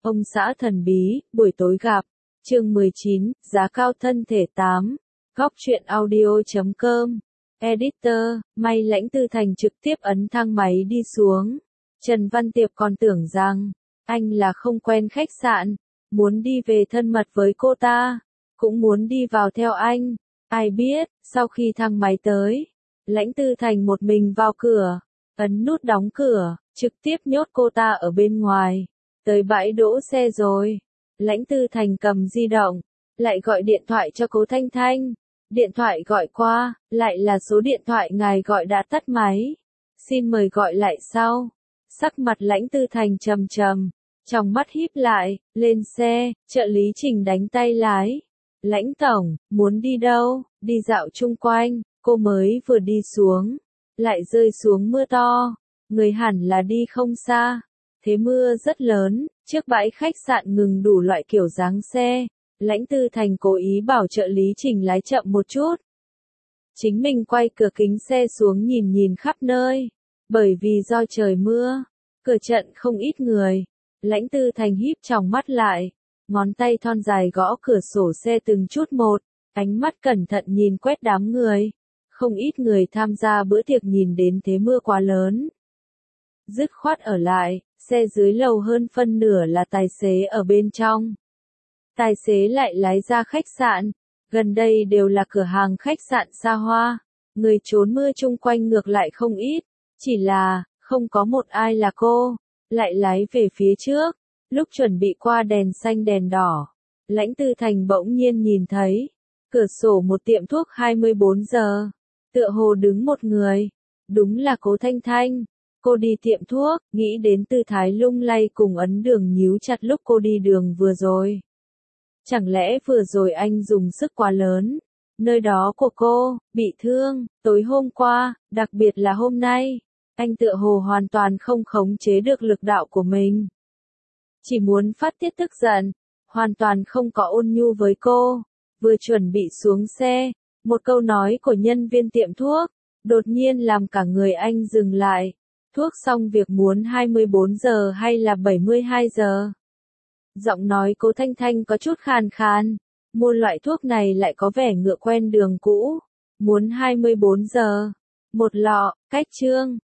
Ông xã thần bí, buổi tối gặp. Chương 19, giá cao thân thể 8. Góc truyện audio.com. Editor, may Lãnh Tư Thành trực tiếp ấn thang máy đi xuống. Trần Văn Tiệp còn tưởng rằng, anh là không quen khách sạn, muốn đi về thân mật với cô ta, cũng muốn đi vào theo anh. Ai biết, sau khi thang máy tới, Lãnh Tư Thành một mình vào cửa, ấn nút đóng cửa, trực tiếp nhốt cô ta ở bên ngoài. Tới bãi đỗ xe rồi, Lãnh Tư Thành cầm di động, lại gọi điện thoại cho Cố Thanh Thanh. Điện thoại gọi qua, lại là số điện thoại ngài gọi đã tắt máy. Xin mời gọi lại sau. Sắc mặt Lãnh Tư Thành trầm trầm, trong mắt híp lại, lên xe, trợ lý Trình đánh tay lái. Lãnh tổng, muốn đi đâu? Đi dạo chung quanh. Cô mới vừa đi xuống, lại rơi xuống mưa to. Người hẳn là đi không xa. Thế mưa rất lớn, trước bãi khách sạn ngừng đủ loại kiểu dáng xe. Lãnh Tư Thành cố ý bảo trợ lý Trình lái chậm một chút. Chính mình quay cửa kính xe xuống nhìn nhìn khắp nơi. Bởi vì do trời mưa, cửa trận không ít người. Lãnh Tư Thành híp tròng mắt lại, ngón tay thon dài gõ cửa sổ xe từng chút một, ánh mắt cẩn thận nhìn quét đám người. Không ít người tham gia bữa tiệc nhìn đến thế mưa quá lớn, dứt khoát ở lại, xe dưới lầu hơn phân nửa là tài xế ở bên trong. Tài xế lại lái ra khách sạn, gần đây đều là cửa hàng khách sạn xa hoa, người trốn mưa chung quanh ngược lại không ít, chỉ là, không có một ai là cô, lại lái về phía trước, lúc chuẩn bị qua đèn xanh đèn đỏ. Lãnh Tư Thành bỗng nhiên nhìn thấy, cửa sổ một tiệm thuốc 24 giờ, tựa hồ đứng một người, đúng là Cố Thanh Thanh. Cô đi tiệm thuốc, nghĩ đến tư thái lung lay cùng ấn đường nhíu chặt lúc cô đi đường vừa rồi. Chẳng lẽ vừa rồi anh dùng sức quá lớn? Nơi đó của cô, bị thương, tối hôm qua, đặc biệt là hôm nay, anh tựa hồ hoàn toàn không khống chế được lực đạo của mình. Chỉ muốn phát tiết tức giận, hoàn toàn không có ôn nhu với cô. Vừa chuẩn bị xuống xe, một câu nói của nhân viên tiệm thuốc, đột nhiên làm cả người anh dừng lại. Thuốc xong việc muốn 24 giờ hay là 72 giờ? Giọng nói Cố Thanh Thanh có chút khàn khàn, mua loại thuốc này lại có vẻ ngựa quen đường cũ. Muốn 24 giờ. Một lọ, cách chương.